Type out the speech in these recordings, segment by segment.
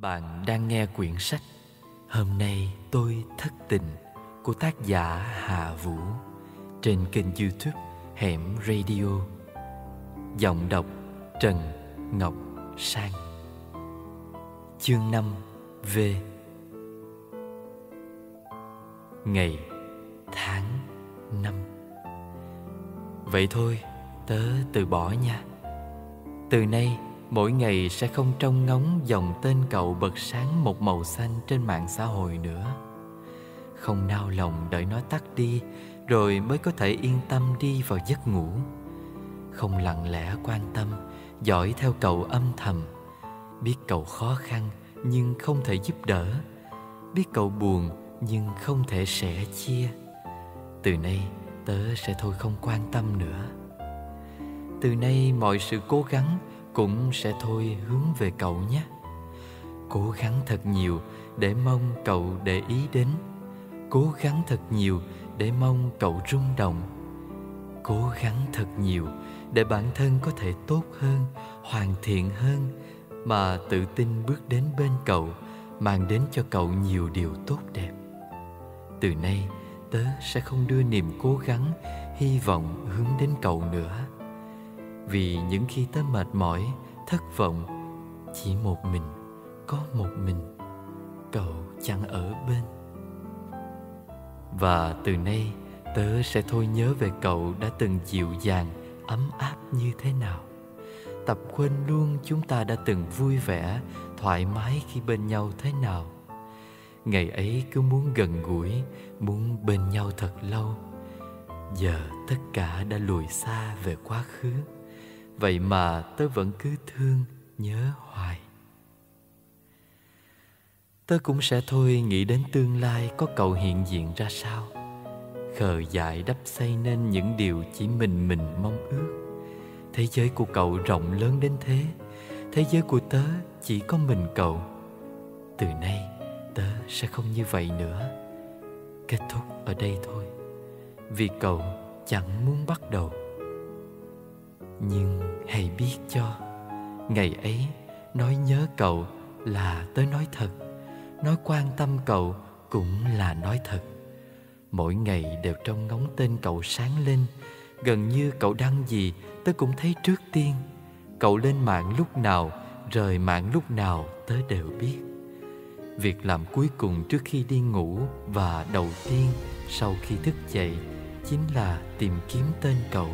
Bạn đang nghe quyển sách Hôm nay tôi thất tình của tác giả Hà Vũ trên kênh YouTube Hẻm Radio. Giọng đọc Trần Ngọc Sang. Chương 5 V. Ngày tháng 5. Vậy thôi, tớ từ bỏ nha. Từ nay mỗi ngày sẽ không trông ngóng dòng tên cậu bật sáng một màu xanh trên mạng xã hội nữa. Không nao lòng đợi nó tắt đi rồi mới có thể yên tâm đi vào giấc ngủ. Không lặng lẽ quan tâm, dõi theo cậu âm thầm. Biết cậu khó khăn nhưng không thể giúp đỡ. Biết cậu buồn nhưng không thể sẻ chia. Từ nay tớ sẽ thôi không quan tâm nữa. Từ nay mọi sự cố gắng cũng sẽ thôi hướng về cậu nhé. Cố gắng thật nhiều để mong cậu để ý đến. Cố gắng thật nhiều để mong cậu rung động. Cố gắng thật nhiều để bản thân có thể tốt hơn, hoàn thiện hơn, mà tự tin bước đến bên cậu, mang đến cho cậu nhiều điều tốt đẹp. Từ nay tớ sẽ không đưa niềm cố gắng, hy vọng hướng đến cậu nữa. Vì những khi tớ mệt mỏi, thất vọng, chỉ một mình, có một mình, cậu chẳng ở bên. Và từ nay tớ sẽ thôi nhớ về cậu đã từng dịu dàng, ấm áp như thế nào. Tập quên luôn chúng ta đã từng vui vẻ, thoải mái khi bên nhau thế nào. Ngày ấy cứ muốn gần gũi, muốn bên nhau thật lâu. Giờ tất cả đã lùi xa về quá khứ. Vậy mà tớ vẫn cứ thương, nhớ hoài. Tớ cũng sẽ thôi nghĩ đến tương lai có cậu hiện diện ra sao. Khờ dại đắp xây nên những điều chỉ mình mong ước. Thế giới của cậu rộng lớn đến thế. Thế giới của tớ chỉ có mình cậu. Từ nay tớ sẽ không như vậy nữa. Kết thúc ở đây thôi. Vì cậu chẳng muốn bắt đầu. Nhưng hãy biết cho, ngày ấy nói nhớ cậu là tớ nói thật. Nói quan tâm cậu cũng là nói thật. Mỗi ngày đều trông ngóng tên cậu sáng lên. Gần như cậu đăng gì tớ cũng thấy trước tiên. Cậu lên mạng lúc nào, rời mạng lúc nào tớ đều biết. Việc làm cuối cùng trước khi đi ngủ và đầu tiên sau khi thức dậy chính là tìm kiếm tên cậu.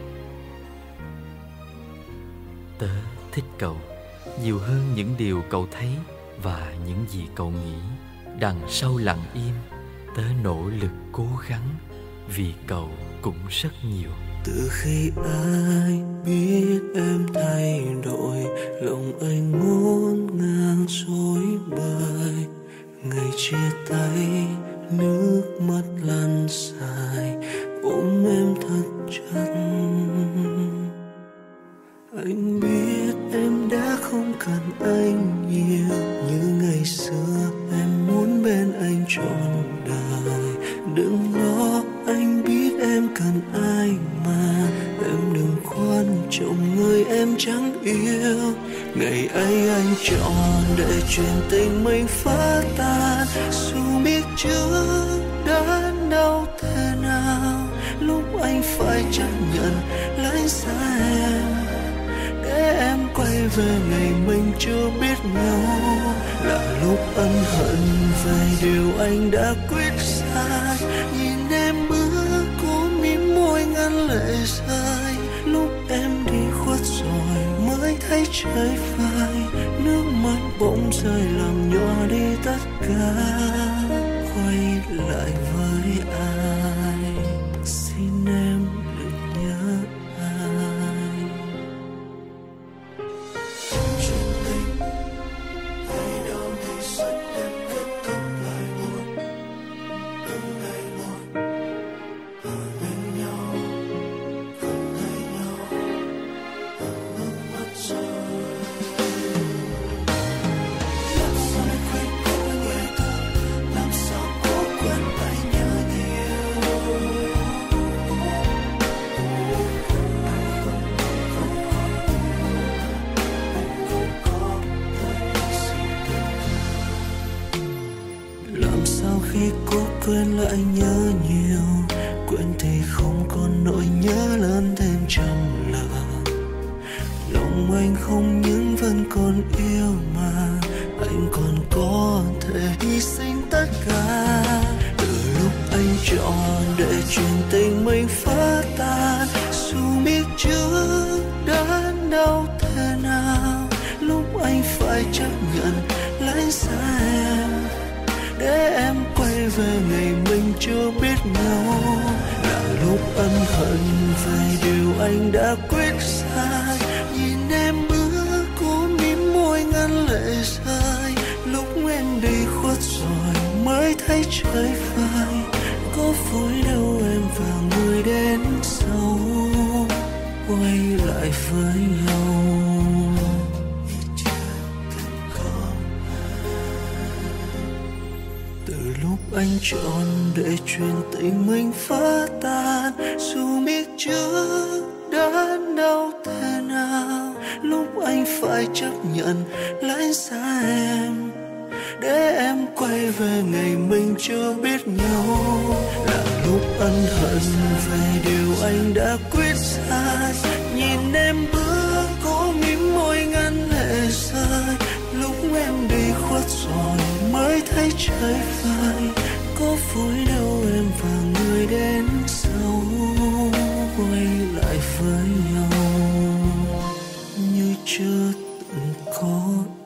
Tớ thích cậu nhiều hơn những điều cậu thấy và những gì cậu nghĩ. Đằng sau lặng im, tớ nỗ lực cố gắng vì cậu cũng rất nhiều. Từ khi anh biết em thay đổi, lòng anh ngổn ngang rối bời. Ngày chia tay, nước mắt lăn dài, ôm em thật chặt. Anh biết em đã không cần anh nhiều như ngày xưa. Em muốn bên anh trọn đời. Đừng lo, anh biết em cần ai mà. Em đừng quan trọng người em chẳng yêu. Ngày ấy anh chọn để chuyện tình mình phá tan. Dù biết chưa đã đau thế nào, lúc anh phải chấp nhận lấy xa em. Để em quay về ngày mình chưa biết nhau, là lúc ân hận về điều anh đã quyết sai. Nhìn em bước cố mím môi ngăn lệ rơi. Lúc em đi khuất rồi mới thấy trời phai. Nước mắt bỗng rơi làm nhỏ đi tất cả. Quay lại với ai, xin em đừng nhớ ai. Chuyện tình hay đau thì rất đẹp, kết thúc lại buồn. Từng ngày một ở bên nhau, không thấy nhau, nước mắt rơi. Làm sao quên có người ta, làm sao cố quên anh. lại nhớ nhiều, quên thì không còn nỗi nhớ lớn thêm trăm lần. Lòng anh không những vẫn còn yêu mà anh còn có thể hy sinh tất cả. Từ lúc anh chọn để chuyện tình mình phá tan, dù biết trước đớn đau thế nào, lúc anh phải chấp nhận lánh xa em, để em quay về ngày mình chưa biết nhau. Là lúc ân hận về điều anh đã quyết sai, nhìn em bước cố mím môi ngăn lệ rơi. Lúc em đi khuất rồi mới thấy trời phai, có vui đâu em và người đến sau quay lại với nhau. Từ lúc anh chọn để chuyện tình mình phá tan, dù biết trước đớn đau thế nào, lúc anh phải chấp nhận lánh xa em, để em quay về ngày mình chưa biết nhau. Là lúc ân hận về điều anh đã quyết sai, nhìn em bước cố mím môi ngăn lệ rơi. Lúc em đi khuất rồi mới thấy trời phai, có vui đâu em và người đến sau quay lại với nhau như chưa từng có